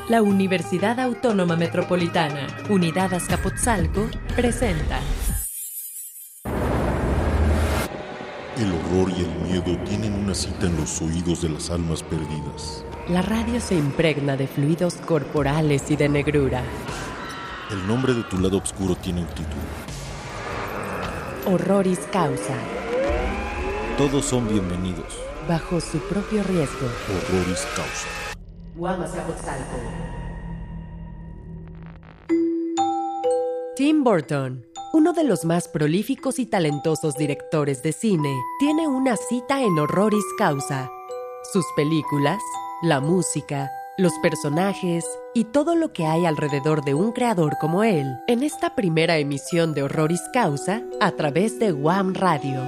La Universidad Autónoma Metropolitana, Unidad Azcapotzalco, presenta. El horror y el miedo tienen una cita en los oídos de las almas perdidas. La radio se impregna de fluidos corporales y de negrura. El nombre de tu lado oscuro tiene un título. Horroris causa. Todos son bienvenidos. Bajo su propio riesgo. Horroris causa. UAM Azcapotzalco. Tim Burton, uno de los más prolíficos y talentosos directores de cine, tiene una cita en Horroris causa. Sus películas, la música, los personajes y todo lo que hay alrededor de un creador como él, en esta primera emisión de Horroris causa a través de UAM Radio.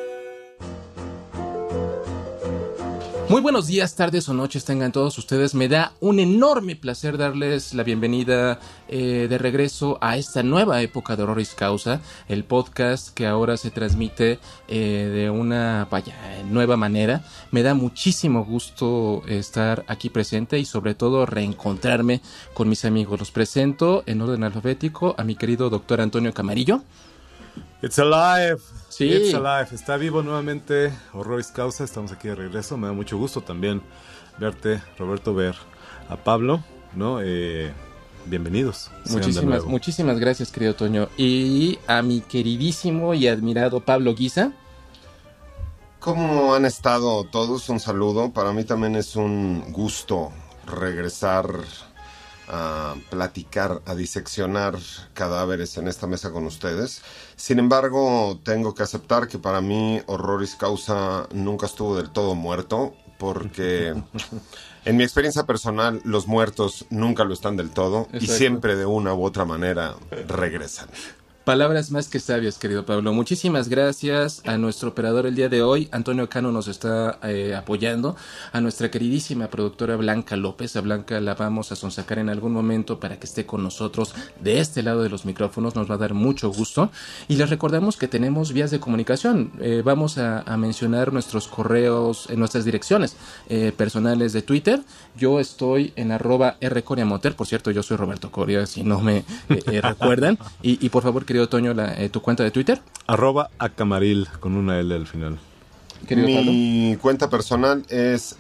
Muy buenos días, tardes o noches tengan todos ustedes. Me da un enorme placer darles la bienvenida de regreso a esta nueva época de Horroris Causa, el podcast que ahora se transmite de una nueva manera. Me da muchísimo gusto estar aquí presente y sobre todo reencontrarme con mis amigos. Los presento en orden alfabético a mi querido doctor Antonio Camarillo. It's alive. Sí. It's alive. Está vivo nuevamente Horroris Causa. Estamos aquí de regreso. Me da mucho gusto también verte, Roberto, ver a Pablo, ¿no? Bienvenidos. Muchísimas gracias, querido Toño. Y a mi queridísimo y admirado Pablo Guisa. ¿Cómo han estado todos? Un saludo. Para mí también es un gusto regresar a platicar, a diseccionar cadáveres en esta mesa con ustedes. Sin embargo, tengo que aceptar que para mí Horroris Causa nunca estuvo del todo muerto, porque en mi experiencia personal los muertos nunca lo están del todo. Exacto. Y siempre de una u otra manera regresan. Palabras más que sabias, querido Pablo. Muchísimas gracias a nuestro operador el día de hoy. Antonio Cano nos está apoyando. A nuestra queridísima productora Blanca López. A Blanca la vamos a sonsacar en algún momento para que esté con nosotros de este lado de los micrófonos. Nos va a dar mucho gusto. Y les recordamos que tenemos vías de comunicación. Vamos a mencionar nuestros correos, nuestras direcciones personales de Twitter. Yo estoy en @rcoriamoter. Por cierto, yo soy Roberto Coria, si no me recuerdan. Y por favor, querido Toño, tu cuenta de Twitter. @acamaril con una L al final. Mi cuenta personal es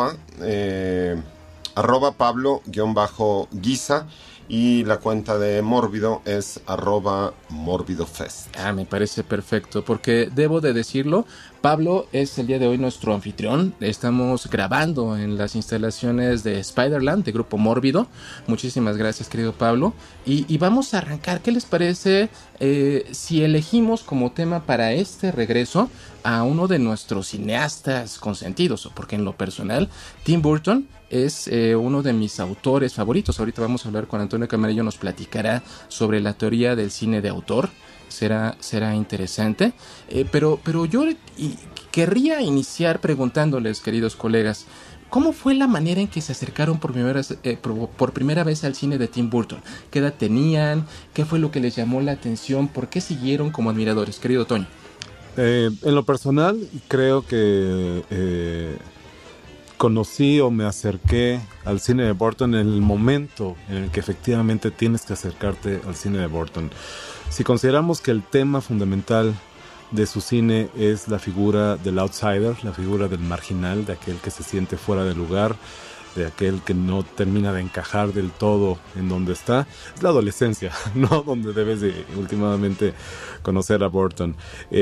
@Pablo_Guisa y la cuenta de Mórbido es @MórbidoFest. Me parece perfecto, porque debo de decirlo, Pablo es el día de hoy nuestro anfitrión. Estamos grabando en las instalaciones de Spiderland, de Grupo Mórbido. Muchísimas gracias, querido Pablo. Y vamos a arrancar. ¿Qué les parece si elegimos como tema para este regreso a uno de nuestros cineastas consentidos? Porque en lo personal, Tim Burton es uno de mis autores favoritos. Ahorita vamos a hablar con Antonio Camarillo, nos platicará sobre la teoría del cine de autor. Será interesante, pero yo querría iniciar preguntándoles, queridos colegas, ¿cómo fue la manera en que se acercaron por primera vez al cine de Tim Burton? ¿Qué edad tenían? ¿Qué fue lo que les llamó la atención? ¿Por qué siguieron como admiradores? Querido Toño. En lo personal, creo que conocí o me acerqué al cine de Burton en el momento en el que efectivamente tienes que acercarte al cine de Burton. Si consideramos que el tema fundamental de su cine es la figura del outsider, la figura del marginal, de aquel que se siente fuera de lugar, de aquel que no termina de encajar del todo en donde está, es la adolescencia, ¿no? Donde debes de últimamente conocer a Burton.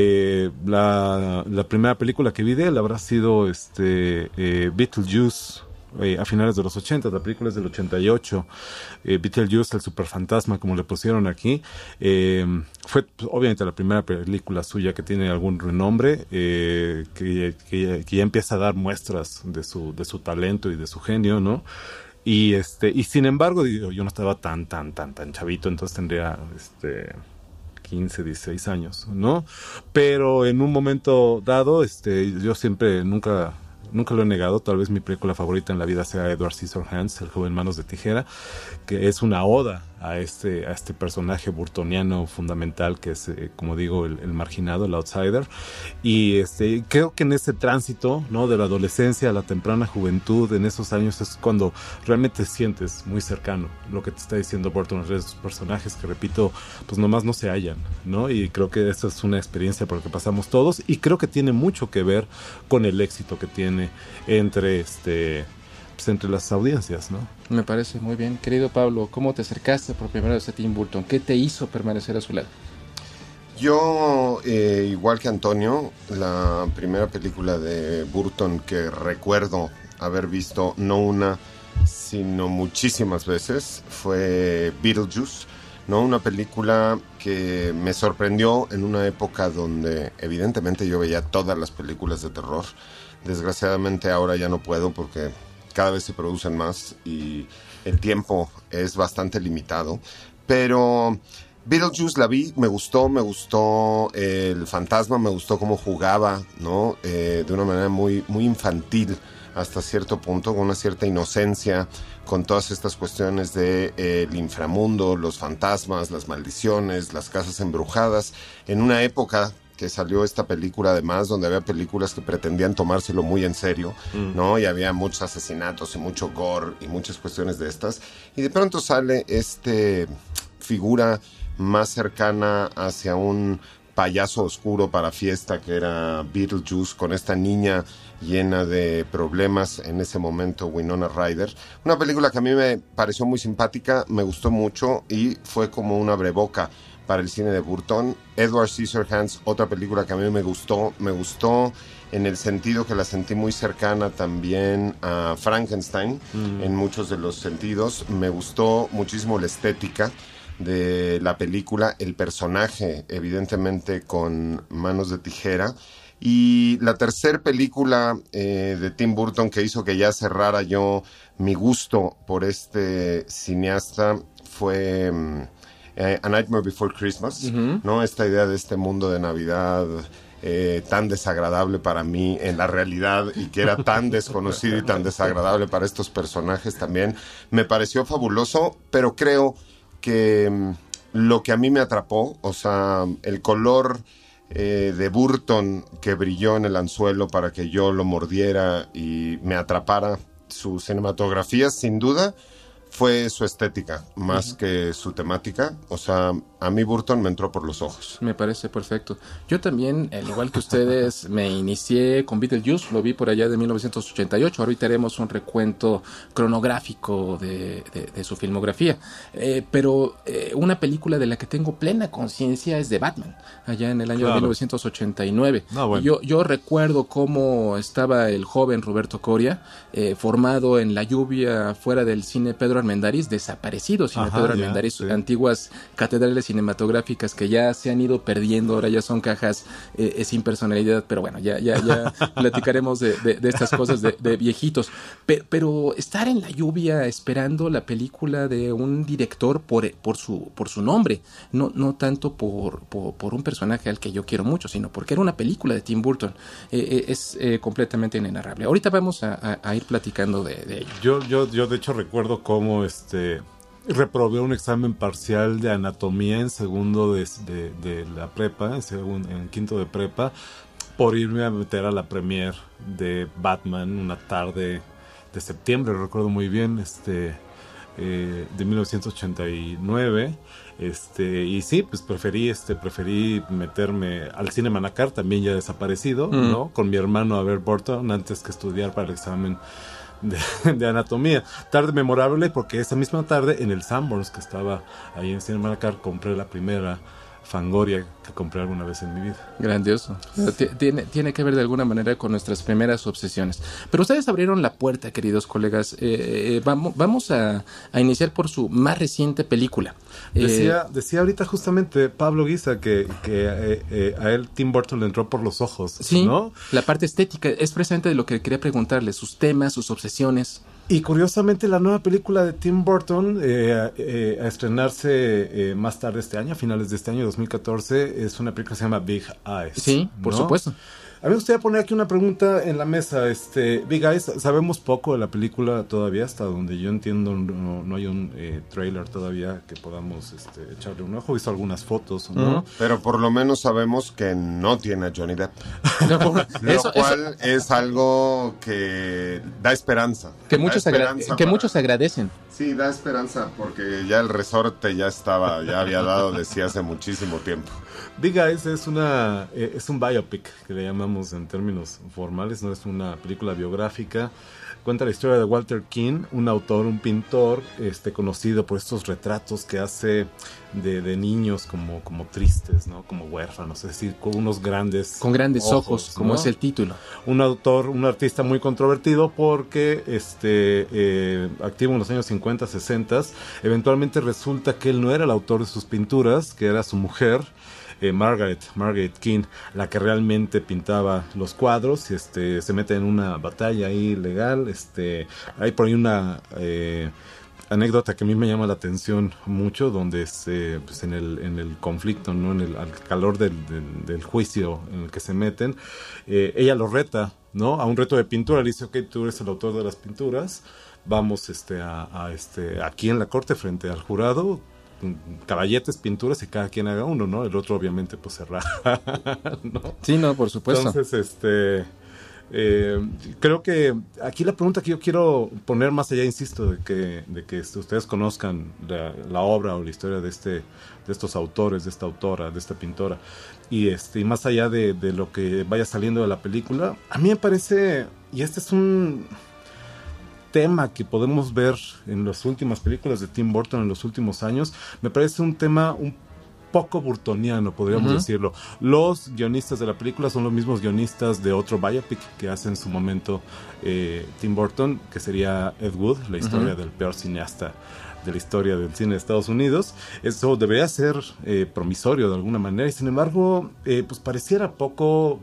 La primera película que vi de él habrá sido Beetlejuice, a finales de los 80, la película es del 88, Beetlejuice, el superfantasma, como le pusieron aquí. Fue obviamente la primera película suya que tiene algún renombre, que ya empieza a dar muestras de su talento y de su genio, ¿no? Y sin embargo, yo no estaba tan chavito, entonces tendría 15, 16 años, ¿no? Pero en un momento dado, yo siempre nunca lo he negado, tal vez mi película favorita en la vida sea Edward Scissorhands, El joven manos de tijera, que es una oda a este personaje burtoniano fundamental que es, como digo, el marginado, el outsider. Y creo que en ese tránsito, ¿no?, de la adolescencia a la temprana juventud, en esos años es cuando realmente sientes muy cercano lo que te está diciendo Burton, esos personajes que, repito, pues nomás no se hallan, ¿no? Y creo que esa es una experiencia por la que pasamos todos, y creo que tiene mucho que ver con el éxito que tiene entre entre las audiencias, ¿no? Me parece muy bien. Querido Pablo, ¿cómo te acercaste por primera vez a Tim Burton? ¿Qué te hizo permanecer a su lado? Yo, igual que Antonio, la primera película de Burton que recuerdo haber visto, no una, sino muchísimas veces, fue Beetlejuice, ¿no? Una película que me sorprendió en una época donde evidentemente yo veía todas las películas de terror. Desgraciadamente ahora ya no puedo porque cada vez se producen más y el tiempo es bastante limitado. Pero Beetlejuice la vi, me gustó el fantasma, me gustó cómo jugaba, ¿no? De una manera muy, muy infantil hasta cierto punto, con una cierta inocencia, con todas estas cuestiones de el inframundo, los fantasmas, las maldiciones, las casas embrujadas, en una época que salió esta película además, donde había películas que pretendían tomárselo muy en serio, ¿no? Y había muchos asesinatos y mucho gore y muchas cuestiones de estas, y de pronto sale figura más cercana hacia un payaso oscuro para fiesta que era Beetlejuice, con esta niña llena de problemas en ese momento, Winona Ryder. Una película que a mí me pareció muy simpática, me gustó mucho y fue como un abreboca para el cine de Burton. Edward Scissorhands, otra película que a mí me gustó en el sentido que la sentí muy cercana también a Frankenstein, en muchos de los sentidos. Me gustó muchísimo la estética de la película, el personaje evidentemente con manos de tijera. Y la tercera película de Tim Burton que hizo que ya cerrara yo mi gusto por este cineasta fue A Nightmare Before Christmas, ¿no? Esta idea de este mundo de Navidad tan desagradable para mí en la realidad, y que era tan desconocido y tan desagradable para estos personajes también, me pareció fabuloso. Pero creo que lo que a mí me atrapó, o sea, el color de Burton que brilló en el anzuelo para que yo lo mordiera y me atrapara su cinematografía, sin duda fue su estética más que su temática. O sea, a mí Burton me entró por los ojos. Me parece perfecto. Yo también, al igual que ustedes, me inicié con Beetlejuice, lo vi por allá de 1988. Ahorita haremos un recuento cronográfico de su filmografía. Pero una película de la que tengo plena conciencia es de Batman, allá en el año de 1989. Bueno. Yo recuerdo cómo estaba el joven Roberto Coria, formado en la lluvia fuera del cine Pedro Armendáriz, desaparecido cine Pedro Armendáriz, sí. Antiguas catedrales cinematográficas que ya se han ido perdiendo, ahora ya son cajas sin personalidad, pero bueno, ya platicaremos de estas cosas de viejitos. Pero estar en la lluvia esperando la película de un director por su nombre, no tanto por un personaje al que yo quiero mucho, sino porque era una película de Tim Burton, es completamente inenarrable. Ahorita vamos a ir platicando de ello. Yo de hecho recuerdo cómo reprobé un examen parcial de anatomía en segundo de la prepa, en quinto de prepa, por irme a meter a la premiere de Batman una tarde de septiembre, recuerdo muy bien, de 1989, y sí, pues preferí meterme al cine Manacar, también ya desaparecido, ¿no? Con mi hermano a ver Burton antes que estudiar para el examen de anatomía. Tarde memorable porque esa misma tarde en el Sanborns, que estaba ahí en Cine Manacar, compré la primera Fangoria que compré alguna vez en mi vida. Grandioso. Tiene que ver de alguna manera con nuestras primeras obsesiones. Pero ustedes abrieron la puerta, queridos colegas. Vamos a iniciar por su más reciente película. Decía ahorita justamente Pablo Guisa que a él Tim Burton le entró por los ojos. Sí, ¿no? La parte estética es precisamente de lo que quería preguntarle, sus temas, sus obsesiones. Y curiosamente la nueva película de Tim Burton a estrenarse más tarde este año, a finales de este año 2014, es una película que se llama Big Eyes. Sí, por supuesto. A mí me gustaría poner aquí una pregunta en la mesa. Big Eyes, sabemos poco de la película todavía, hasta donde yo entiendo no hay un trailer todavía que podamos echarle un ojo. He visto algunas fotos, ¿no? Pero por lo menos sabemos que no tiene a Johnny Depp. Eso es algo que da esperanza. Que muchos agradecen. Sí, da esperanza porque ya el resorte ya había dado desde hace muchísimo tiempo. Big Eyes es un biopic, que le llamamos en términos formales, no es una película biográfica. Cuenta la historia de Walter King, un autor, un pintor, conocido por estos retratos que hace de niños como tristes, ¿no? Como huérfanos, es decir, con unos grandes ojos, como ¿no? es el título. Un artista muy controvertido porque activo en los años 50, 60, eventualmente resulta que él no era el autor de sus pinturas, que era su mujer, Margaret King, la que realmente pintaba los cuadros, y se mete en una batalla ahí legal. Hay por ahí una anécdota que a mí me llama la atención mucho, donde pues en el conflicto, ¿no? Al calor del juicio en el que se meten, ella lo reta, ¿no? A un reto de pintura. Le dice: ok, tú eres el autor de las pinturas, vamos aquí en la corte frente al jurado, caballetes, pinturas, y cada quien haga uno, ¿no? El otro obviamente pues se raja, ¿no? Sí, no, por supuesto. Entonces, creo que aquí la pregunta que yo quiero poner más allá, insisto, de que ustedes conozcan la obra o la historia de estos autores, de esta autora, de esta pintora, y más allá de lo que vaya saliendo de la película, a mí me parece, y este es un tema que podemos ver en las últimas películas de Tim Burton en los últimos años, me parece un tema un poco burtoniano, podríamos decirlo. Los guionistas de la película son los mismos guionistas de otro biopic que hace en su momento Tim Burton, que sería Ed Wood, la historia del peor cineasta de la historia del cine de Estados Unidos. Eso debería ser promisorio de alguna manera, y sin embargo pues pareciera poco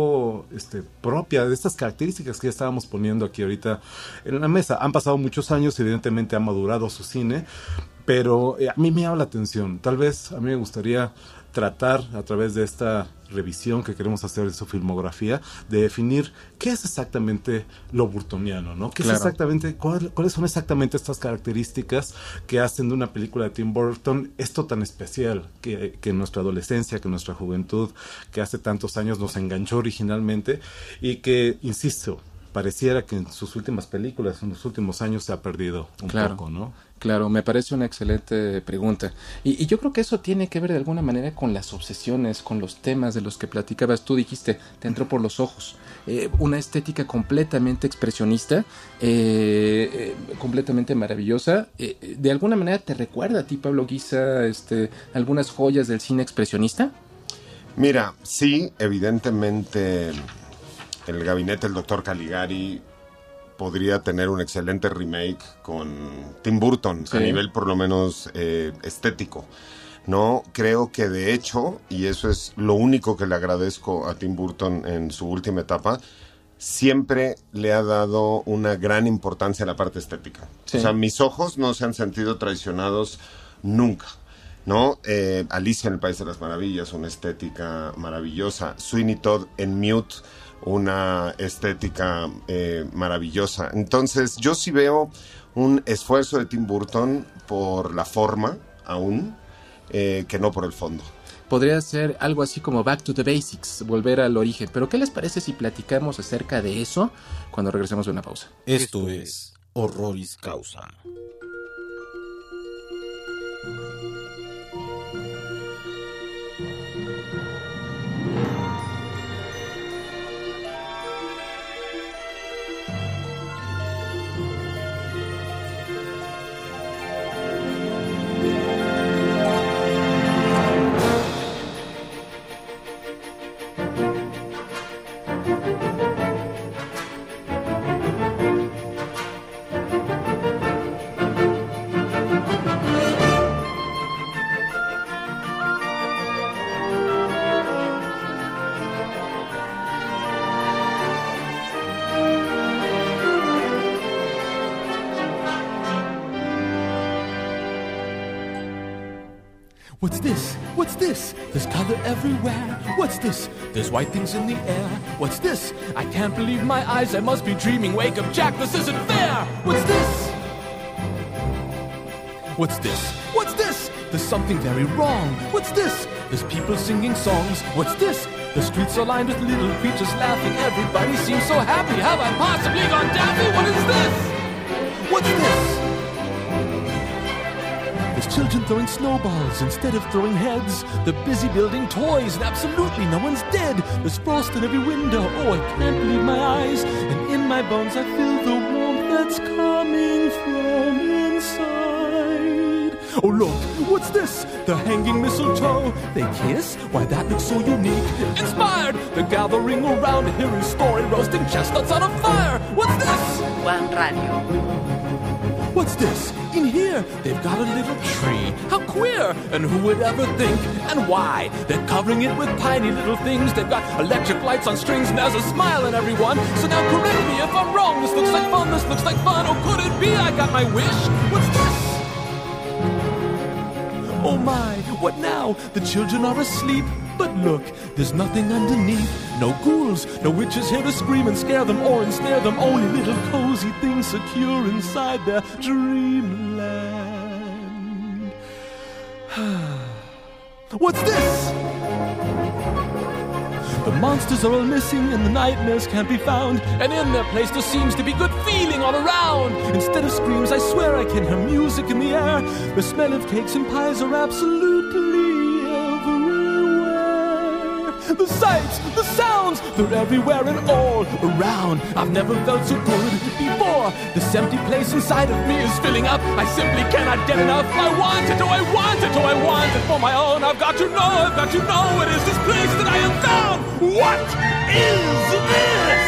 propia de estas características que ya estábamos poniendo aquí ahorita en la mesa. Han pasado muchos años, evidentemente ha madurado su cine, pero a mí me llama la atención. Tal vez a mí me gustaría tratar, a través de esta revisión que queremos hacer de su filmografía, de definir qué es exactamente lo burtoniano, ¿no? ¿Qué es exactamente, cuáles son exactamente estas características que hacen de una película de Tim Burton esto tan especial, que en nuestra adolescencia, que en nuestra juventud, que hace tantos años nos enganchó originalmente, y que, insisto, pareciera que en sus últimas películas, en los últimos años, se ha perdido un poco, ¿no? Claro, me parece una excelente pregunta. Y yo creo que eso tiene que ver de alguna manera con las obsesiones, con los temas de los que platicabas. Tú dijiste, te entró por los ojos. Una estética completamente expresionista, completamente maravillosa. ¿De alguna manera te recuerda a ti, Pablo Guisa, algunas joyas del cine expresionista? Mira, sí, evidentemente el gabinete del Dr. Caligari podría tener un excelente remake con Tim Burton, a nivel por lo menos estético, ¿no? Creo que de hecho, y eso es lo único que le agradezco a Tim Burton en su última etapa, siempre le ha dado una gran importancia a la parte estética. Sí. O sea, mis ojos no se han sentido traicionados nunca, ¿no? Alicia en el País de las Maravillas, una estética maravillosa. Sweeney Todd en Mute, una estética maravillosa. Entonces yo sí veo un esfuerzo de Tim Burton por la forma aún, que no por el fondo. Podría ser algo así como Back to the Basics, volver al origen. Pero ¿qué les parece si platicamos acerca de eso cuando regresemos de una pausa? Esto es Horroris Causa. What's this? What's this? There's color everywhere. What's this? There's white things in the air. What's this? I can't believe my eyes. I must be dreaming. Wake up, Jack. This isn't fair. What's this? What's this? What's this? There's something very wrong. What's this? There's people singing songs. What's this? The streets are lined with little creatures laughing. Everybody seems so happy. Have I possibly gone daffy? What is this? What's this? There's children throwing snowballs instead of throwing heads. They're busy building toys and absolutely no one's dead. There's frost in every window. Oh, I can't believe my eyes. And in my bones I feel the warmth that's coming from inside. Oh, look, what's this? The hanging mistletoe. They kiss? Why, that looks so unique. Inspired! They're gathering around to hear his story, roasting chestnuts on a fire. What's this? One Radio. What's this? In here, they've got a little tree. How queer! And who would ever think? And why? They're covering it with tiny little things. They've got electric lights on strings and there's a smile in everyone. So now correct me if I'm wrong. This looks like fun, this looks like fun. Oh, could it be I got my wish? What's this? Oh my, what now? The children are asleep. But look, there's nothing underneath. No ghouls, no witches here to scream and scare them or ensnare them. Only little cozy things secure inside their dreamland. What's this? The monsters are all missing and the nightmares can't be found. And in their place there seems to be good feeling all around. Instead of screams, I swear I can hear music in the air. The smell of cakes and pies are absolutely everywhere. The sights, the sounds, they're everywhere and all around. I've never felt so good before. This empty place inside of me is filling up. I simply cannot get enough. I want it, oh I want it, oh I want it for my own. I've got to know what is this place that I have found. What is this?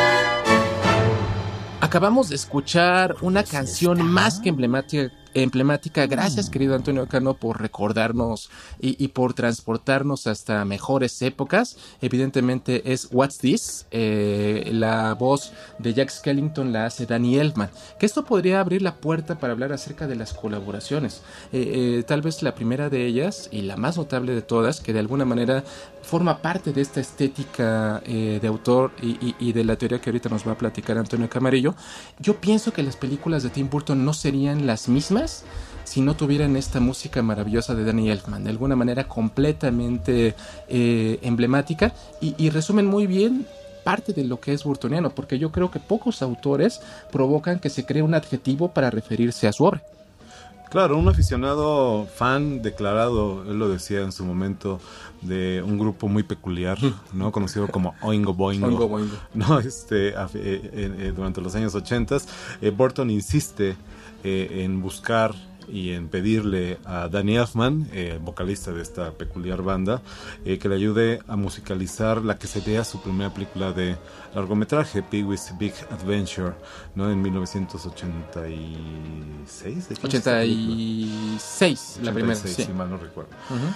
Acabamos de escuchar una canción más que emblemática. Gracias, querido Antonio Cano, por recordarnos y por transportarnos hasta mejores épocas. Evidentemente es What's This. La voz de Jack Skellington la hace Danny Elfman. Que esto podría abrir la puerta para hablar acerca de las colaboraciones. Tal vez la primera de ellas y la más notable de todas, que de alguna manera forma parte de esta estética de autor y de la teoría que ahorita nos va a platicar Antonio Camarillo. Yo pienso que las películas de Tim Burton no serían las mismas si no tuvieran esta música maravillosa de Danny Elfman, de alguna manera completamente emblemática y resumen muy bien parte de lo que es burtoniano, porque yo creo que pocos autores provocan que se cree un adjetivo para referirse a su obra. Claro, un aficionado fan declarado, él lo decía en su momento, de un grupo muy peculiar, ¿no? Conocido como Oingo Boingo. Oingo Boingo. No, durante los años 80, Burton insiste en buscar y en pedirle a Danny Elfman, vocalista de esta peculiar banda, que le ayude a musicalizar la que sería su primera película de largometraje, Pee-wee's Big Adventure, ¿no? En 1986. 86, la primera, sí. Si mal no recuerdo.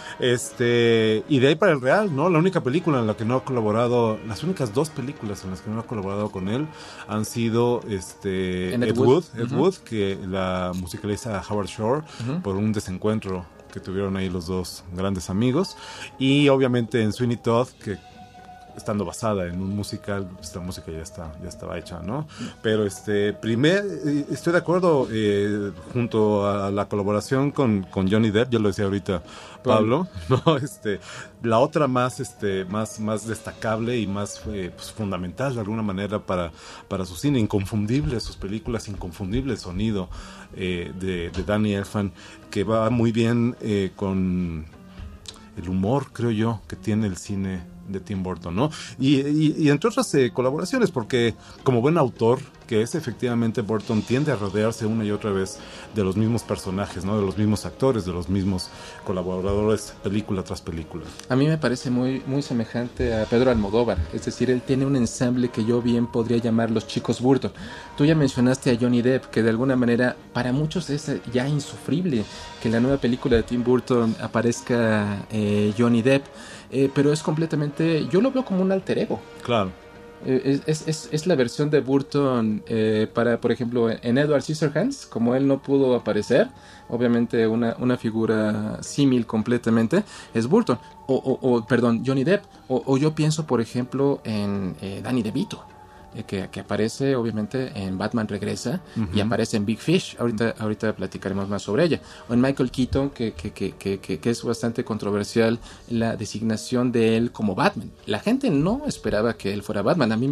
Y de ahí para el real, ¿no? La única película en la que no ha colaborado, las únicas dos películas en las que no ha colaborado con él han sido Ed Wood, que la musicaliza Howard Shore por un desencuentro que tuvieron ahí los dos grandes amigos, y obviamente en Sweeney Todd, que estando basada en un musical, esta música ya estaba hecha, ¿no? Pero estoy de acuerdo junto a la colaboración con Johnny Depp, ya lo decía ahorita Pablo, ¿no? La otra más destacable y más pues, fundamental de alguna manera para su cine, inconfundible, sus películas, inconfundible el sonido de Danny Elfman, que va muy bien con el humor, creo yo, que tiene el cine de Tim Burton, ¿no? Y entre otras colaboraciones, porque como buen autor que es, efectivamente Burton tiende a rodearse una y otra vez de los mismos personajes, ¿no? De los mismos actores, de los mismos colaboradores, película tras película. A mí me parece muy, muy semejante a Pedro Almodóvar, es decir, él tiene un ensamble que yo bien podría llamar los chicos Burton. Tú ya mencionaste a Johnny Depp, que de alguna manera para muchos es ya insufrible que en la nueva película de Tim Burton aparezca Johnny Depp, pero es completamente, yo lo veo como un alter ego. Claro. Es la versión de Burton para, por ejemplo, en Edward Scissorhands, como él no pudo aparecer, obviamente una figura símil completamente, es Burton, perdón, Johnny Depp, o yo pienso, por ejemplo, en Danny DeVito. Que aparece obviamente en Batman Regresa y aparece en Big Fish. Ahorita platicaremos más sobre ella. O en Michael Keaton, que es bastante controversial la designación de él como Batman. La gente no esperaba que él fuera Batman. A mí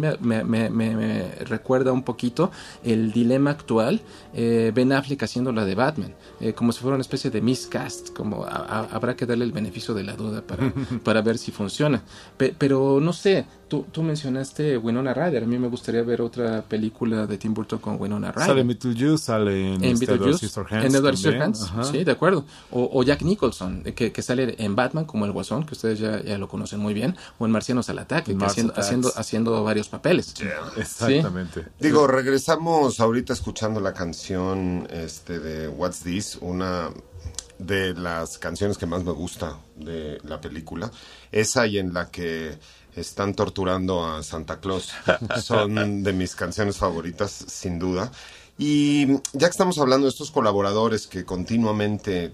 me recuerda un poquito el dilema actual, Ben Affleck haciendo la de Batman, como si fuera una especie de miscast, como habrá que darle el beneficio de la duda para ver si funciona. Pero no sé, tú mencionaste Winona Ryder. A mí me gustaría ver otra película de Tim Burton con Winona Ryder. Sale en Beetlejuice, sale en Edward Scissorhands. En Edward Scissorhands, sí, de acuerdo. O Jack Nicholson, que sale en Batman como el Guasón, que ustedes ya lo conocen muy bien, o en Marcianos al Ataque, haciendo varios papeles. Yeah. Exactamente. ¿Sí? Digo, regresamos ahorita escuchando la canción de What's This, una de las canciones que más me gusta de la película. Esa y en la que están torturando a Santa Claus. Son de mis canciones favoritas, sin duda. Y ya que estamos hablando de estos colaboradores que continuamente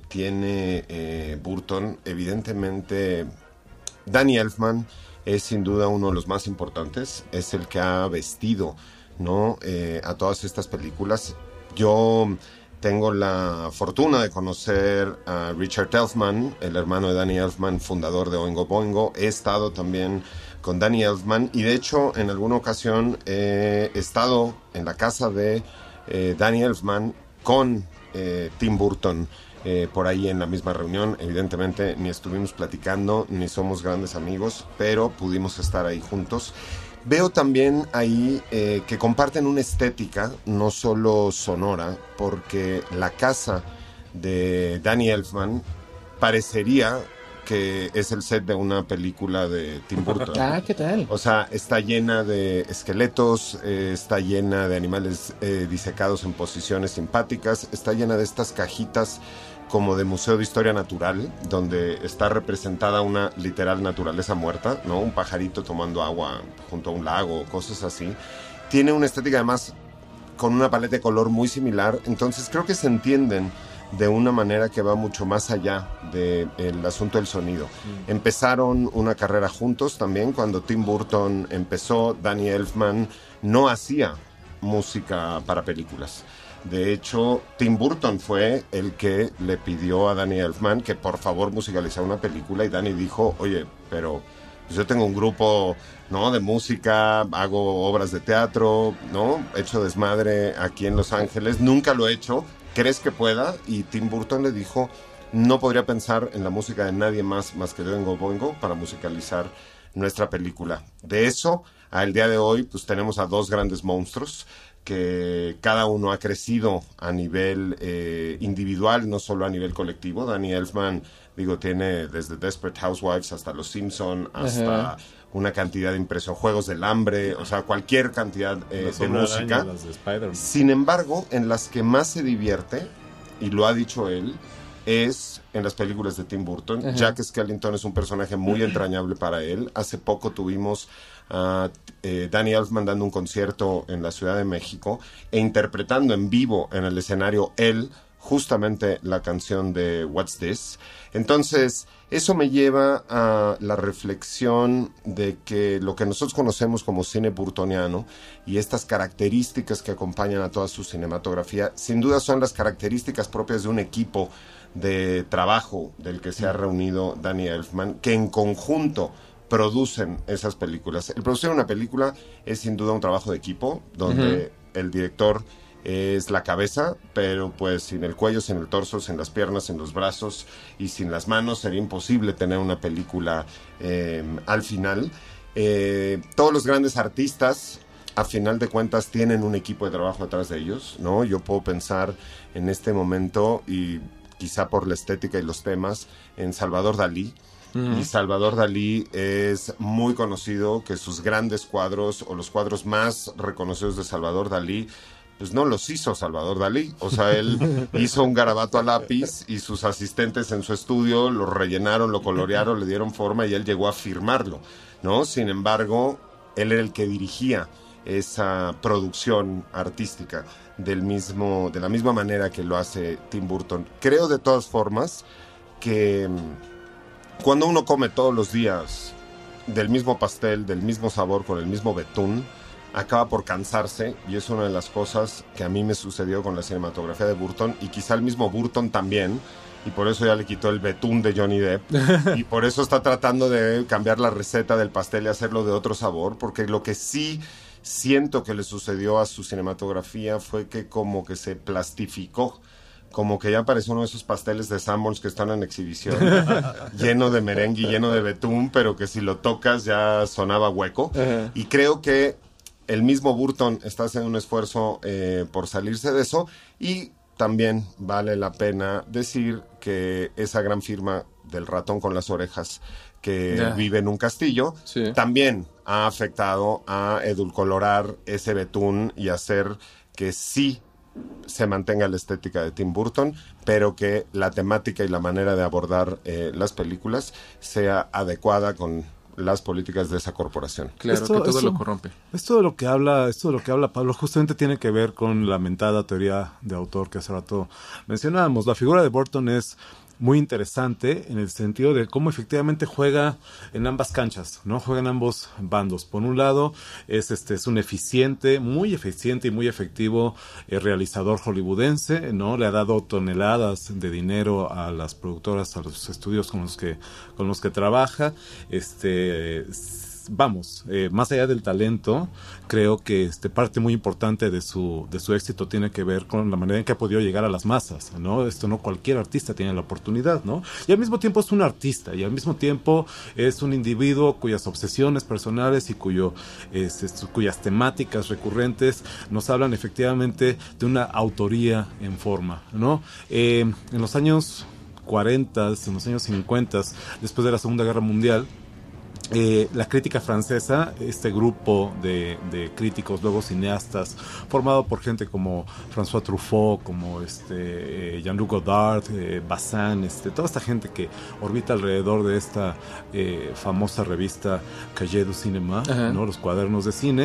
tiene Burton, evidentemente Danny Elfman es sin duda uno de los más importantes. Es el que ha vestido, ¿no? A todas estas películas. Yo tengo la fortuna de conocer a Richard Elfman, el hermano de Danny Elfman, fundador de Oingo Boingo. He estado también con Danny Elfman y de hecho en alguna ocasión he estado en la casa de Danny Elfman con Tim Burton por ahí en la misma reunión. Evidentemente ni estuvimos platicando ni somos grandes amigos, pero pudimos estar ahí juntos. Veo también ahí que comparten una estética, no solo sonora, porque la casa de Danny Elfman parecería que es el set de una película de Tim Burton. Ah, ¿qué tal? O sea, está llena de esqueletos, está llena de animales disecados en posiciones simpáticas, está llena de estas cajitas como de Museo de Historia Natural, donde está representada una literal naturaleza muerta, ¿no? Un pajarito tomando agua junto a un lago, cosas así. Tiene una estética además con una paleta de color muy similar, entonces creo que se entienden de una manera que va mucho más allá del asunto del sonido. Empezaron una carrera juntos también. Cuando Tim Burton empezó, Danny Elfman no hacía música para películas. De hecho, Tim Burton fue el que le pidió a Danny Elfman que por favor musicalizara una película, y Danny dijo, oye, pero pues yo tengo un grupo, ¿no?, de música, hago obras de teatro, ¿no?, he hecho desmadre aquí en Los Ángeles, nunca lo he hecho, ¿crees que pueda? Y Tim Burton le dijo, no podría pensar en la música de nadie más que de Oingo Boingo para musicalizar nuestra película. De eso, al día de hoy, pues tenemos a dos grandes monstruos que cada uno ha crecido a nivel individual, no solo a nivel colectivo. Danny Elfman, digo, tiene desde Desperate Housewives hasta Los Simpson, hasta una cantidad de impresión, Juegos del Hambre, o sea, cualquier cantidad de música. Sin embargo, en las que más se divierte, y lo ha dicho él, es en las películas de Tim Burton. Jack Skellington es un personaje muy entrañable para él. Hace poco tuvimos a Danny Elfman dando un concierto en la Ciudad de México e interpretando en vivo en el escenario él justamente la canción de What's This. Entonces, eso me lleva a la reflexión de que lo que nosotros conocemos como cine burtoniano y estas características que acompañan a toda su cinematografía, sin duda son las características propias de un equipo de trabajo del que se ha reunido Danny Elfman, que en conjunto producen esas películas. El producir una película es sin duda un trabajo de equipo, donde el director es la cabeza, pero pues sin el cuello, sin el torso, sin las piernas, sin los brazos y sin las manos sería imposible tener una película al final. Todos los grandes artistas, a final de cuentas, tienen un equipo de trabajo detrás de ellos, ¿no? Yo puedo pensar en este momento, y quizá por la estética y los temas, en Salvador Dalí. Y Salvador Dalí es muy conocido, que sus grandes cuadros o los cuadros más reconocidos de Salvador Dalí, pues no los hizo Salvador Dalí. O sea, él hizo un garabato a lápiz y sus asistentes en su estudio lo rellenaron, lo colorearon, le dieron forma y él llegó a firmarlo, ¿no? Sin embargo, él era el que dirigía esa producción artística de la misma manera que lo hace Tim Burton. Creo de todas formas que cuando uno come todos los días del mismo pastel, del mismo sabor, con el mismo betún, acaba por cansarse, y es una de las cosas que a mí me sucedió con la cinematografía de Burton, y quizá el mismo Burton también, y por eso ya le quitó el betún de Johnny Depp, y por eso está tratando de cambiar la receta del pastel y hacerlo de otro sabor, porque lo que sí siento que le sucedió a su cinematografía fue que como que se plastificó, como que ya pareció uno de esos pasteles de Sanborns que están en exhibición, lleno de merengue y lleno de betún, pero que si lo tocas ya sonaba hueco. Y creo que el mismo Burton está haciendo un esfuerzo por salirse de eso, y también vale la pena decir que esa gran firma del ratón con las orejas que vive en un castillo, también ha afectado a edulcorar ese betún y hacer que sí se mantenga la estética de Tim Burton, pero que la temática y la manera de abordar las películas sea adecuada con las políticas de esa corporación. Claro, que todo lo corrompe. Esto de lo que habla Pablo justamente tiene que ver con la mentada teoría de autor que hace rato mencionábamos. La figura de Burton es muy interesante en el sentido de cómo efectivamente juega en ambas canchas, ¿no? Juega en ambos bandos. Por un lado, es un muy eficiente y muy efectivo realizador hollywoodense, ¿no? Le ha dado toneladas de dinero a las productoras, a los estudios con los que trabaja. Más allá del talento, creo que parte muy importante de su éxito tiene que ver con la manera en que ha podido llegar a las masas, ¿no? No cualquier artista tiene la oportunidad, ¿no? Y al mismo tiempo es un artista, y al mismo tiempo es un individuo cuyas obsesiones personales y cuyas temáticas recurrentes nos hablan efectivamente de una autoría en forma, ¿no? En los años 40, en los años 50, después de la Segunda Guerra Mundial, la crítica francesa, este grupo de críticos, luego cineastas, formado por gente como François Truffaut, como Jean-Luc Godard, Bazin, toda esta gente que orbita alrededor de esta famosa revista Cahiers du Cinéma, ¿no? Los cuadernos de cine.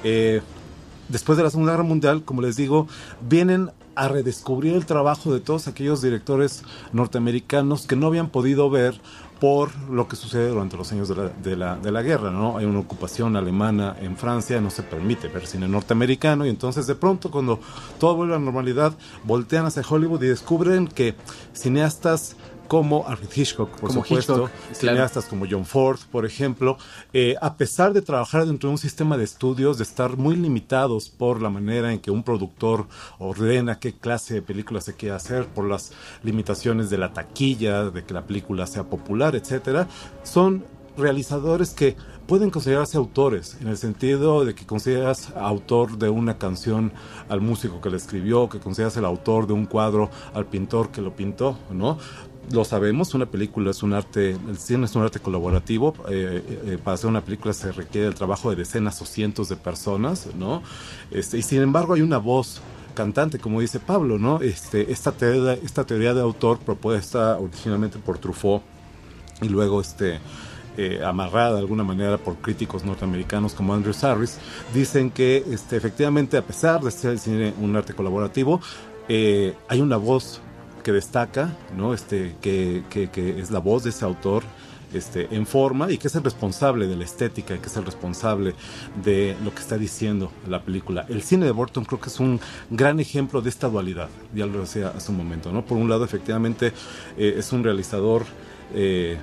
Después de la Segunda Guerra Mundial, como les digo, vienen a redescubrir el trabajo de todos aquellos directores norteamericanos que no habían podido ver por lo que sucede durante los años de la guerra, ¿no? Hay una ocupación alemana en Francia, no se permite ver cine norteamericano, y entonces de pronto, cuando todo vuelve a la normalidad, voltean hacia Hollywood y descubren que cineastas como Alfred Hitchcock, por supuesto, cineastas como John Ford, por ejemplo, a pesar de trabajar dentro de un sistema de estudios, de estar muy limitados por la manera en que un productor ordena qué clase de película se quiere hacer, por las limitaciones de la taquilla, de que la película sea popular, etcétera, son realizadores que pueden considerarse autores, en el sentido de que consideras autor de una canción al músico que la escribió, que consideras el autor de un cuadro al pintor que lo pintó, ¿no? Lo sabemos, una película es un arte, el cine es un arte colaborativo. Para hacer una película se requiere el trabajo de decenas o cientos de personas, ¿no? Y sin embargo hay una voz cantante, como dice Pablo, ¿no? Esta teoría de autor, propuesta originalmente por Truffaut y luego amarrada de alguna manera por críticos norteamericanos como Andrew Sarris, dicen que efectivamente, a pesar de ser el cine un arte colaborativo, hay una voz que destaca, ¿no? Que es la voz de ese autor en forma, y que es el responsable de la estética, y que es el responsable de lo que está diciendo la película. El cine de Burton creo que es un gran ejemplo de esta dualidad, ya lo decía hace un momento, ¿no? Por un lado, efectivamente, es un realizador que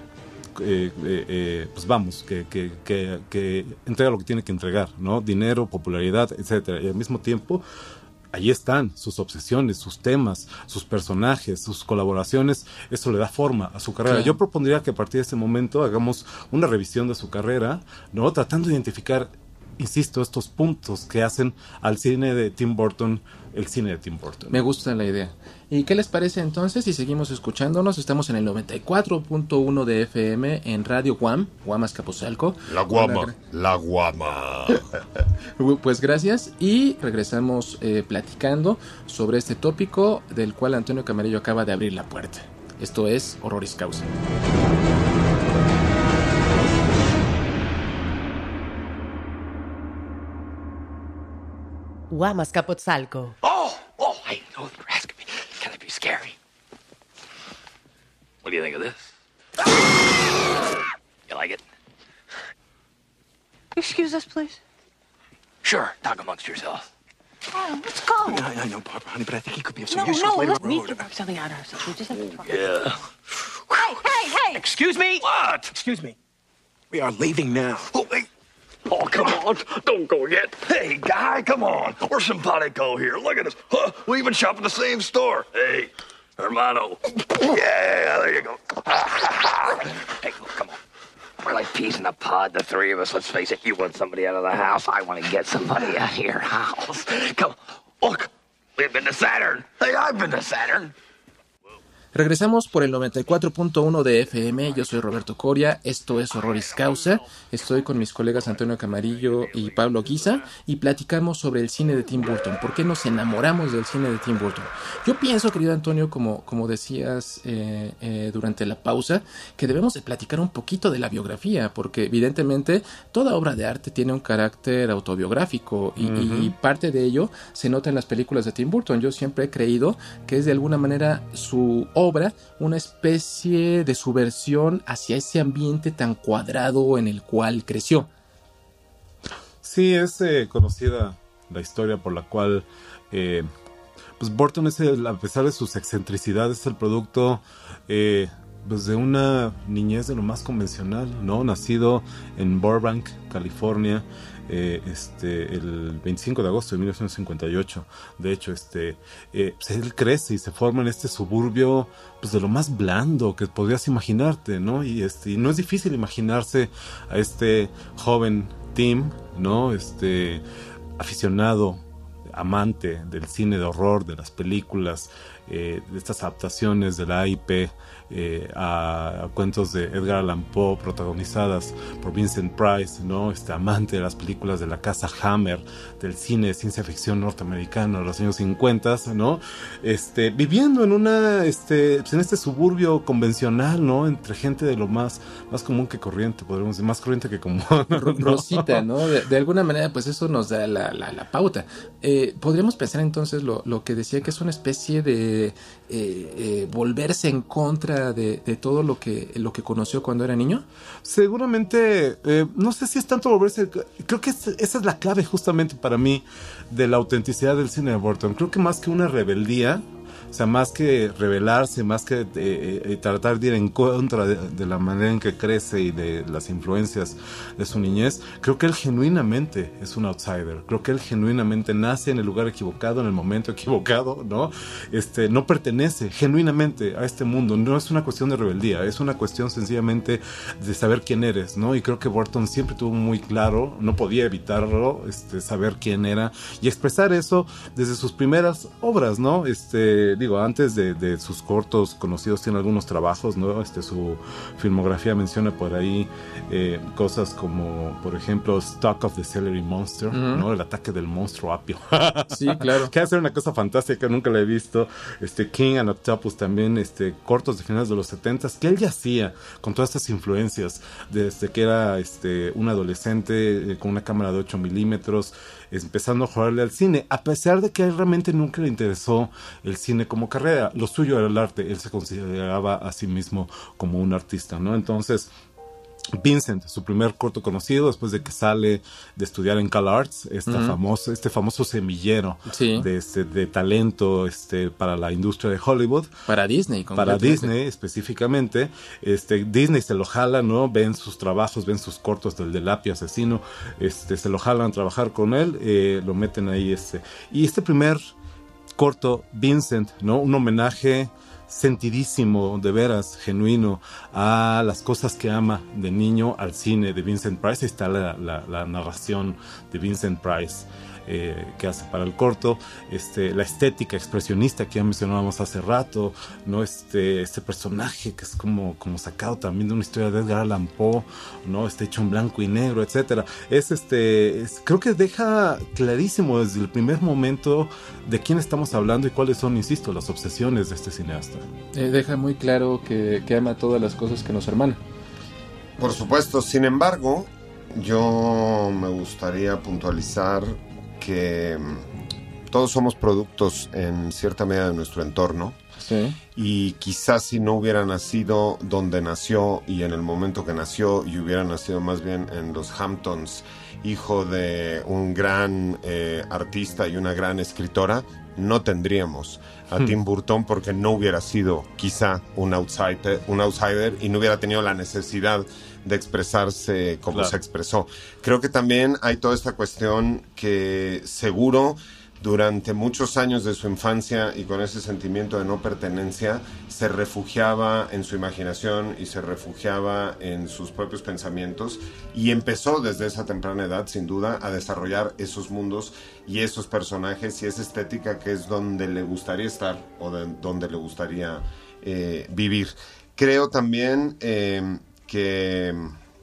entrega lo que tiene que entregar, ¿no? Dinero, popularidad, etcétera, y al mismo tiempo ahí están sus obsesiones, sus temas, sus personajes, sus colaboraciones. Eso le da forma a su carrera. Claro. Yo propondría que a partir de ese momento hagamos una revisión de su carrera, ¿no? Tratando de identificar, insisto, estos puntos que hacen al cine de Tim Burton el cine de Tim Burton. Me gusta la idea. ¿Y qué les parece entonces si seguimos escuchándonos? Estamos en el 94.1 de FM en Radio Guam, Guamas Capozalco. La Guama. Pues gracias, y regresamos platicando sobre este tópico del cual Antonio Camarillo acaba de abrir la puerta. Esto es Horroris Causa. Guamas Capotzalco. Oh, I know you're asking me. Can it be scary? What do you think of this? You like it? Excuse us, please. Sure, talk amongst yourselves. Oh, let's go. I know, Barbara, honey, but I think he could be of some No, use no, later let me on. figure something out ourselves. We just have to try. Yeah. Hey! Excuse me? What? Excuse me. We are leaving now. Oh, wait. Oh, come on. Don't go yet. Hey, guy, come on. We're simpatico here. Look at us. Huh? We even shop at the same store. Hey, hermano. Yeah, there you go. Hey, look, come on. We're like peas in a pod, the three of us. Let's face it, you want somebody out of the house. I want to get somebody out of your house. Come on. Look, we've been to Saturn. Hey, I've been to Saturn. Regresamos por el 94.1 de FM. Yo soy Roberto Coria. Esto es Horroris Causa. Estoy con mis colegas Antonio Camarillo y Pablo Guiza y platicamos sobre el cine de Tim Burton. ¿Por qué nos enamoramos del cine de Tim Burton? Yo pienso, querido Antonio, como decías durante la pausa, que debemos de platicar un poquito de la biografía, porque evidentemente toda obra de arte tiene un carácter autobiográfico y parte de ello se nota en las películas de Tim Burton. Yo siempre he creído que es de alguna manera su obra, una especie de subversión hacia ese ambiente tan cuadrado en el cual creció. Sí, es conocida la historia por la cual pues Burton es a pesar de sus excentricidades, es el producto pues de una niñez de lo más convencional, ¿no? Nacido en Burbank, California, el 25 de agosto de 1958. De hecho, pues él crece y se forma en este suburbio, pues de lo más blando que podrías imaginarte, ¿no? Y no es difícil imaginarse a este joven Tim, ¿no? Aficionado, amante del cine de horror, de las películas, de estas adaptaciones de la AIP a cuentos de Edgar Allan Poe protagonizadas por Vincent Price, ¿no? Amante de las películas de la casa Hammer, del cine de ciencia ficción norteamericano de los años 50, ¿no? Viviendo en pues en este suburbio convencional, ¿no? Entre gente de lo más común que corriente, podríamos decir, más corriente que común, ¿no? Rosita, ¿no? De alguna manera, pues eso nos da la pauta. Podríamos pensar entonces lo que decía, que es una especie de volverse en contra de todo lo que conoció cuando era niño. Seguramente, no sé si es tanto volverse, creo que esa es la clave justamente para mí de la autenticidad del cine de Burton. Creo que más que una rebeldía, o sea, más que rebelarse, más que tratar de ir en contra de la manera en que crece y de las influencias de su niñez, creo que él genuinamente es un outsider. Creo que él genuinamente nace en el lugar equivocado, en el momento equivocado, ¿no? No pertenece genuinamente a este mundo. No es una cuestión de rebeldía, es una cuestión sencillamente de saber quién eres, ¿no? Y creo que Burton siempre tuvo muy claro, no podía evitarlo, saber quién era y expresar eso desde sus primeras obras, ¿no? Antes de sus cortos conocidos, tiene algunos trabajos, ¿no? Su filmografía menciona por ahí cosas como, por ejemplo, Stalk of the Celery Monster, ¿no? El ataque del monstruo apio. Sí, claro. Que hace una cosa fantástica, nunca la he visto. King and Octopus también, cortos de finales de los 70s, que él ya hacía con todas estas influencias, desde que era un adolescente con una cámara de 8 milímetros, empezando a jugarle al cine, a pesar de que a él realmente nunca le interesó el cine como carrera. Lo suyo era el arte, él se consideraba a sí mismo como un artista, ¿no? Entonces, Vincent, su primer corto conocido después de que sale de estudiar en CalArts, este famoso semillero, sí, de talento para la industria de Hollywood, para Disney específicamente. Disney se lo jala, ¿no? Ven sus trabajos, ven sus cortos del Apio Asesino, se lo jalan a trabajar con él, lo meten ahí, y este primer corto, Vincent, ¿no? Un homenaje sentidísimo, de veras, genuino, a las cosas que ama de niño, al cine de Vincent Price. Ahí está la narración de Vincent Price que hace para el corto, la estética expresionista que ya mencionábamos hace rato, ¿no? Este personaje que es como sacado también de una historia de Edgar Allan Poe, ¿no? Hecho en blanco y negro, etcétera. Creo que deja clarísimo desde el primer momento de quién estamos hablando y cuáles son, insisto, las obsesiones de este cineasta. Deja muy claro que ama todas las cosas que nos hermanan. Por supuesto, sin embargo, yo me gustaría puntualizar que todos somos productos en cierta medida de nuestro entorno. Sí. Y quizás si no hubiera nacido donde nació y en el momento que nació, y hubiera nacido más bien en los Hamptons, hijo de un gran artista y una gran escritora, no tendríamos a Tim Burton, porque no hubiera sido quizá un outsider y no hubiera tenido la necesidad de expresarse como se expresó. Creo que también hay toda esta cuestión que seguro durante muchos años de su infancia y con ese sentimiento de no pertenencia se refugiaba en su imaginación y se refugiaba en sus propios pensamientos, y empezó desde esa temprana edad sin duda a desarrollar esos mundos y esos personajes y esa estética que es donde le gustaría estar o donde le gustaría vivir. Creo también que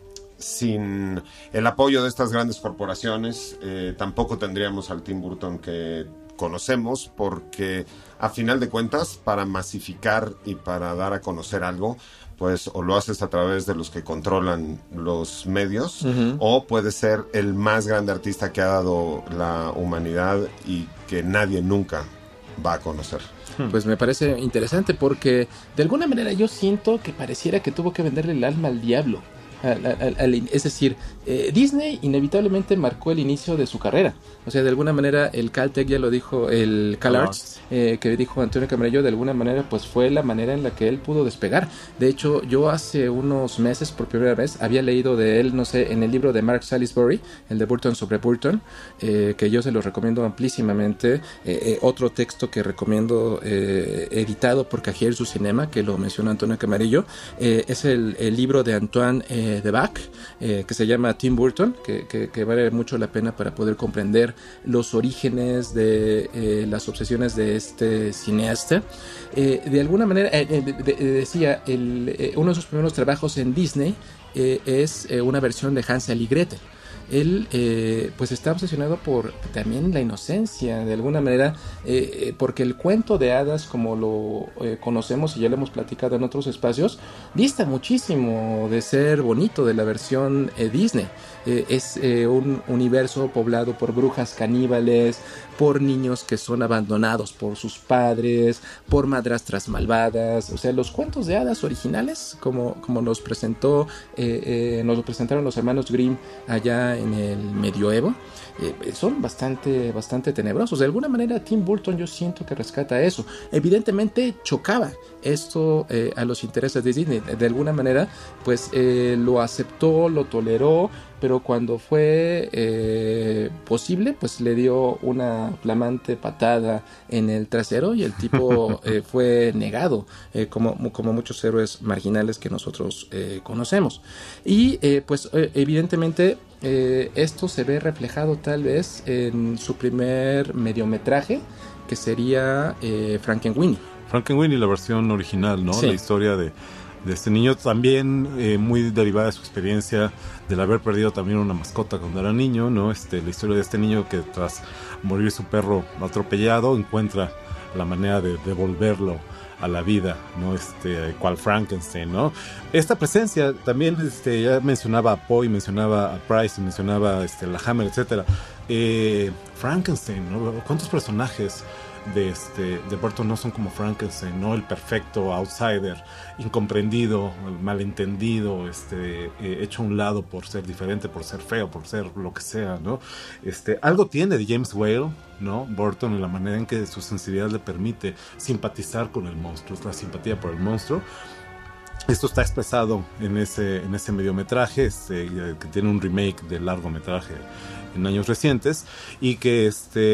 sin el apoyo de estas grandes corporaciones tampoco tendríamos al Tim Burton que conocemos, porque a final de cuentas, para masificar y para dar a conocer algo, pues o lo haces a través de los que controlan los medios, o puedes ser el más grande artista que ha dado la humanidad y que nadie nunca va a conocer. Pues me parece interesante, porque de alguna manera yo siento que pareciera que tuvo que venderle el alma al diablo. Es decir, Disney inevitablemente marcó el inicio de su carrera. O sea, de alguna manera el Caltech, ya lo dijo, el CalArts, que dijo Antonio Camarillo, de alguna manera pues fue la manera en la que él pudo despegar. De hecho, yo hace unos meses por primera vez había leído de él, no sé, en el libro de Mark Salisbury, el de Burton sobre Burton, que yo se los recomiendo amplísimamente. Otro texto que recomiendo, editado por Cahiers du Cinema, que lo mencionó Antonio Camarillo, es el libro de Antoine de Bac, que se llama Tim Burton, que vale mucho la pena para poder comprender los orígenes de las obsesiones de este cineasta. De alguna manera, decía, uno de sus primeros trabajos en Disney es una versión de Hansel y Gretel. Él pues está obsesionado por también la inocencia, de alguna manera, porque el cuento de hadas, como lo conocemos y ya lo hemos platicado en otros espacios, dista muchísimo de ser bonito de la versión Disney. Es un universo poblado por brujas caníbales, por niños que son abandonados por sus padres, por madrastras malvadas. O sea, los cuentos de hadas originales, como nos presentaron los hermanos Grimm allá en el medioevo, son bastante tenebrosos. De alguna manera Tim Burton yo siento que rescata eso. Evidentemente chocaba esto a los intereses de Disney. De alguna manera pues lo aceptó, lo toleró, pero cuando fue posible pues le dio una flamante patada en el trasero y el tipo fue negado, como muchos héroes marginales que nosotros conocemos. Y pues evidentemente esto se ve reflejado tal vez en su primer mediometraje, que sería Frankenweenie. Frankenweenie, la versión original, ¿no? Sí. La historia de este niño, también muy derivada de su experiencia del haber perdido también una mascota cuando era niño, ¿no? La historia de este niño que tras morir su perro atropellado encuentra la manera de devolverlo a la vida, ¿no? Cual Frankenstein, ¿no? Esta presencia también, ya mencionaba a Poe, mencionaba a Price, mencionaba la Hammer, etcétera. Frankenstein, ¿no? ¿Cuántos personajes de Burton no son como Frankenstein, ¿no? El perfecto outsider, incomprendido, malentendido, hecho a un lado por ser diferente, por ser feo, por ser lo que sea, ¿no? Algo tiene de James Whale, ¿no? Burton, en la manera en que su sensibilidad le permite simpatizar con el monstruo, es la simpatía por el monstruo. Esto está expresado en ese mediometraje, que tiene un remake del largometraje en años recientes, y que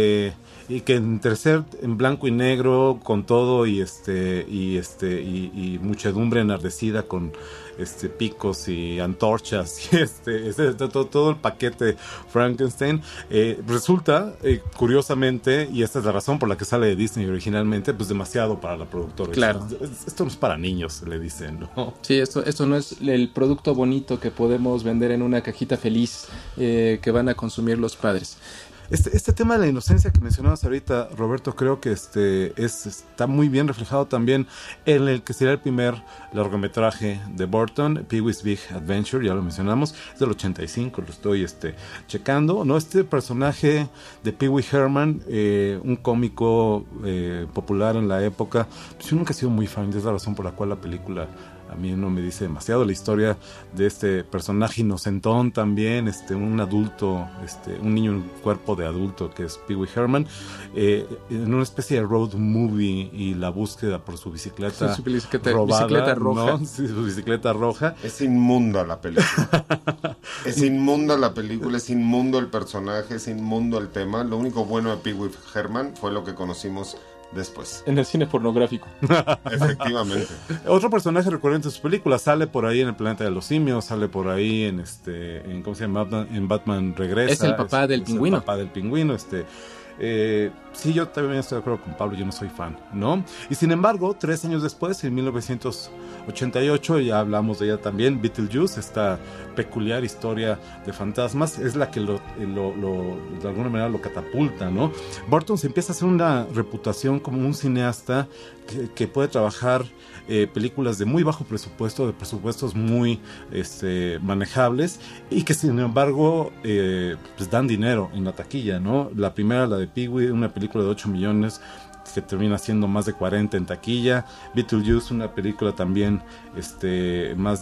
en blanco y negro, con todo y muchedumbre enardecida con picos y antorchas y todo el paquete Frankenstein, resulta curiosamente, y esta es la razón por la que sale de Disney originalmente, pues demasiado para la productora. Claro. Esto no es para niños, le dicen, ¿no? Sí, esto no es el producto bonito que podemos vender en una cajita feliz que van a consumir los padres. Este tema de la inocencia que mencionabas ahorita, Roberto, creo que está muy bien reflejado también en el que sería el primer largometraje de Burton, Pee-wee's Big Adventure, ya lo mencionamos, es del 85, lo estoy checando, ¿no? Este personaje de Pee-wee Herman, un cómico popular en la época, pues yo nunca he sido muy fan, es la razón por la cual la película a mí no me dice demasiado. La historia de este personaje inocentón también, un adulto, un niño en cuerpo de adulto que es Pee-wee Herman, en una especie de road movie y la búsqueda por su bicicleta, robada, bicicleta roja. ¿no? Sí, su bicicleta roja. Es inmunda la película. Es inmunda la película, es inmundo el personaje, es inmundo el tema. Lo único bueno de Pee-wee Herman fue lo que conocimos después. En el cine pornográfico. Efectivamente. Otro personaje recurrente en sus películas, sale por ahí en El Planeta de los Simios, sale por ahí en ¿cómo se llama? En Batman Regresa. Es el papá del pingüino. El papá del pingüino, sí, yo también estoy de acuerdo con Pablo, yo no soy fan, ¿no? Y sin embargo, 3 años después, en 1988, ya hablamos de ella también, Beetlejuice, esta peculiar historia de fantasmas, es la que de alguna manera lo catapulta, ¿no? Burton se empieza a hacer una reputación como un cineasta que puede trabajar películas de muy bajo presupuesto, de presupuestos muy manejables, y que sin embargo pues dan dinero en la taquilla, ¿no? La primera, la de Pee-wee, una película de 8 millones que termina siendo más de 40 en taquilla. Beetlejuice, una película también más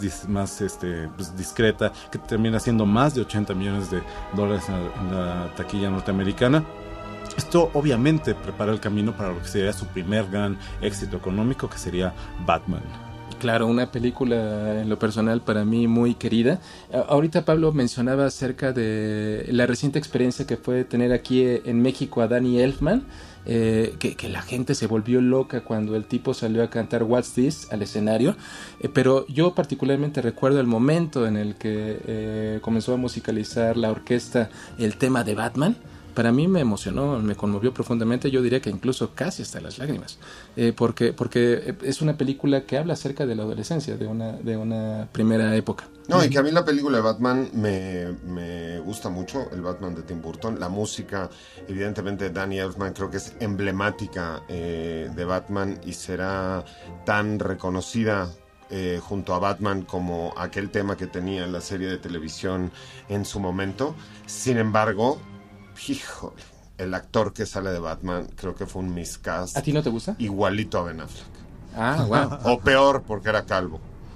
pues discreta, que termina siendo más de 80 millones de dólares en la taquilla norteamericana. Esto obviamente prepara el camino para lo que sería su primer gran éxito económico, que sería Batman. Claro, una película en lo personal para mí muy querida. Ahorita Pablo mencionaba acerca de la reciente experiencia que fue tener aquí en México a Danny Elfman, que la gente se volvió loca cuando el tipo salió a cantar What's This al escenario, pero yo particularmente recuerdo el momento en el que comenzó a musicalizar la orquesta el tema de Batman. Para mí me emocionó, me conmovió profundamente, yo diría que incluso casi hasta las lágrimas, porque es una película que habla acerca de la adolescencia, de una primera época. No, y que a mí la película de Batman me gusta mucho, el Batman de Tim Burton. La música, evidentemente, Danny Elfman creo que es emblemática de Batman y será tan reconocida junto a Batman como aquel tema que tenía en la serie de televisión en su momento. Sin embargo, híjole, el actor que sale de Batman creo que fue un miscast. ¿A ti no te gusta? Igualito a Ben Affleck. Ah, wow. O peor, porque era calvo.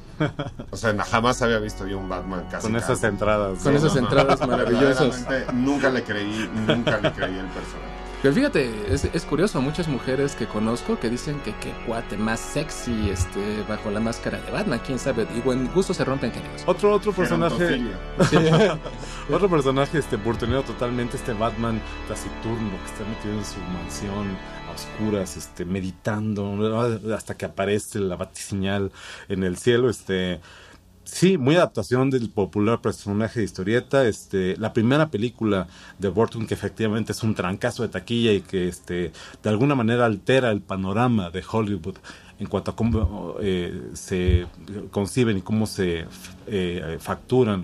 O sea, jamás había visto yo un Batman casi con esas entradas. Con esas entradas maravillosas. Nunca le creí el personaje. Pero fíjate, es curioso, muchas mujeres que conozco que dicen que cuate más sexy bajo la máscara de Batman, quién sabe, digo, en gusto se rompen géneros. Otro personaje, sí, otro personaje burtonero totalmente, Batman taciturno que está metido en su mansión a oscuras, meditando hasta que aparece la batiseñal en el cielo, Sí, muy adaptación del popular personaje de historieta. La primera película de Burton que efectivamente es un trancazo de taquilla y que de alguna manera altera el panorama de Hollywood en cuanto a cómo se conciben y cómo se facturan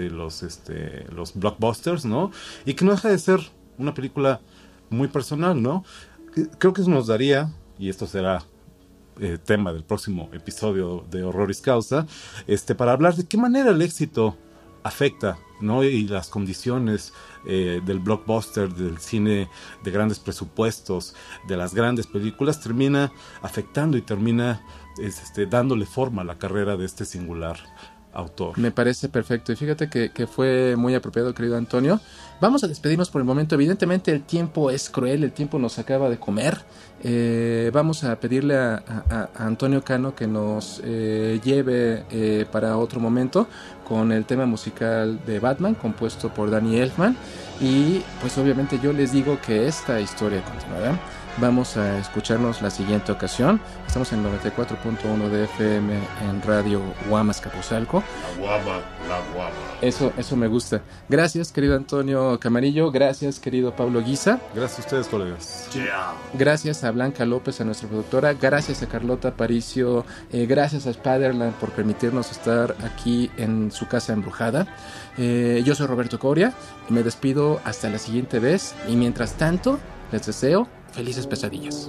los blockbusters, ¿no? Y que no deja de ser una película muy personal, ¿no? Creo que eso nos daría, y esto será tema del próximo episodio de Horroris Causa, para hablar de qué manera el éxito afecta, ¿no? Y las condiciones del blockbuster, del cine de grandes presupuestos, de las grandes películas, termina afectando y termina dándole forma a la carrera de este singular autor. Me parece perfecto, y fíjate que fue muy apropiado, querido Antonio. Vamos a despedirnos por el momento. Evidentemente el tiempo es cruel, el tiempo nos acaba de comer. Vamos a pedirle a Antonio Cano que nos lleve para otro momento con el tema musical de Batman, compuesto por Danny Elfman. Y pues obviamente yo les digo que esta historia continuará. Vamos a escucharnos la siguiente ocasión. Estamos en 94.1 de FM en Radio Guamas Capuzalco. La guama. Eso me gusta. Gracias, querido Antonio Camarillo. Gracias, querido Pablo Guisa. Gracias a ustedes, colegas. Yeah. Gracias a Blanca López, a nuestra productora. Gracias a Carlota Aparicio. Gracias a Spiderland por permitirnos estar aquí en su casa embrujada. Yo soy Roberto Coria. Me despido hasta la siguiente vez. Y mientras tanto, les deseo felices pesadillas.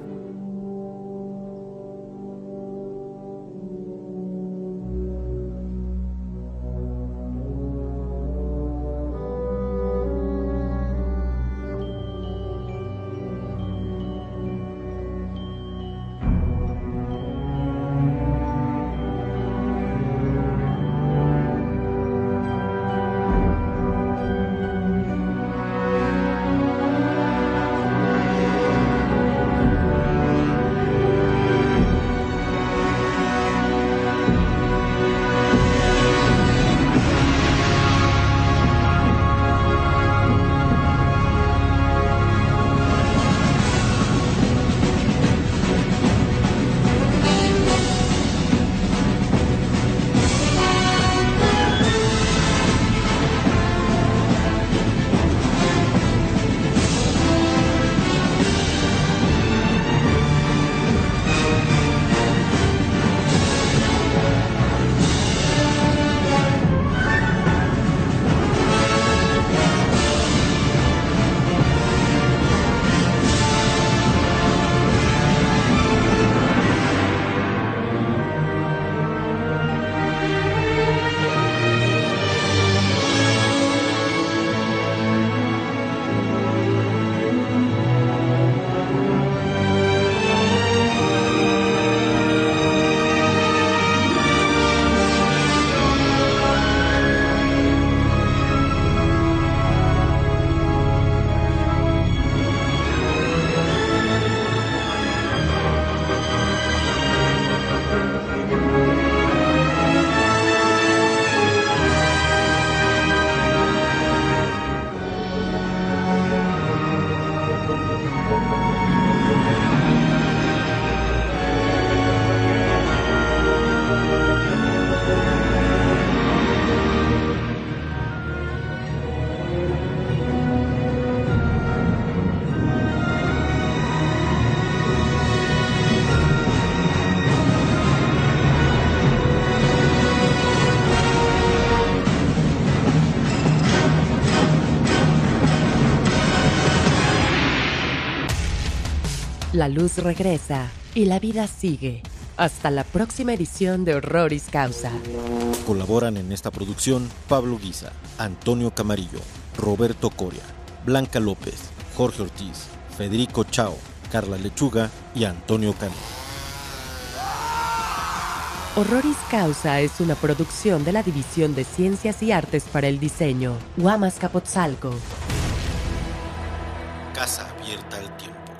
La luz regresa y la vida sigue. Hasta la próxima edición de Horroris Causa. Colaboran en esta producción Pablo Guisa, Antonio Camarillo, Roberto Coria, Blanca López, Jorge Ortiz, Federico Chao, Carla Lechuga y Antonio Cano. Horroris Causa es una producción de la División de Ciencias y Artes para el Diseño, Guamas Capotzalco. Casa abierta al tiempo.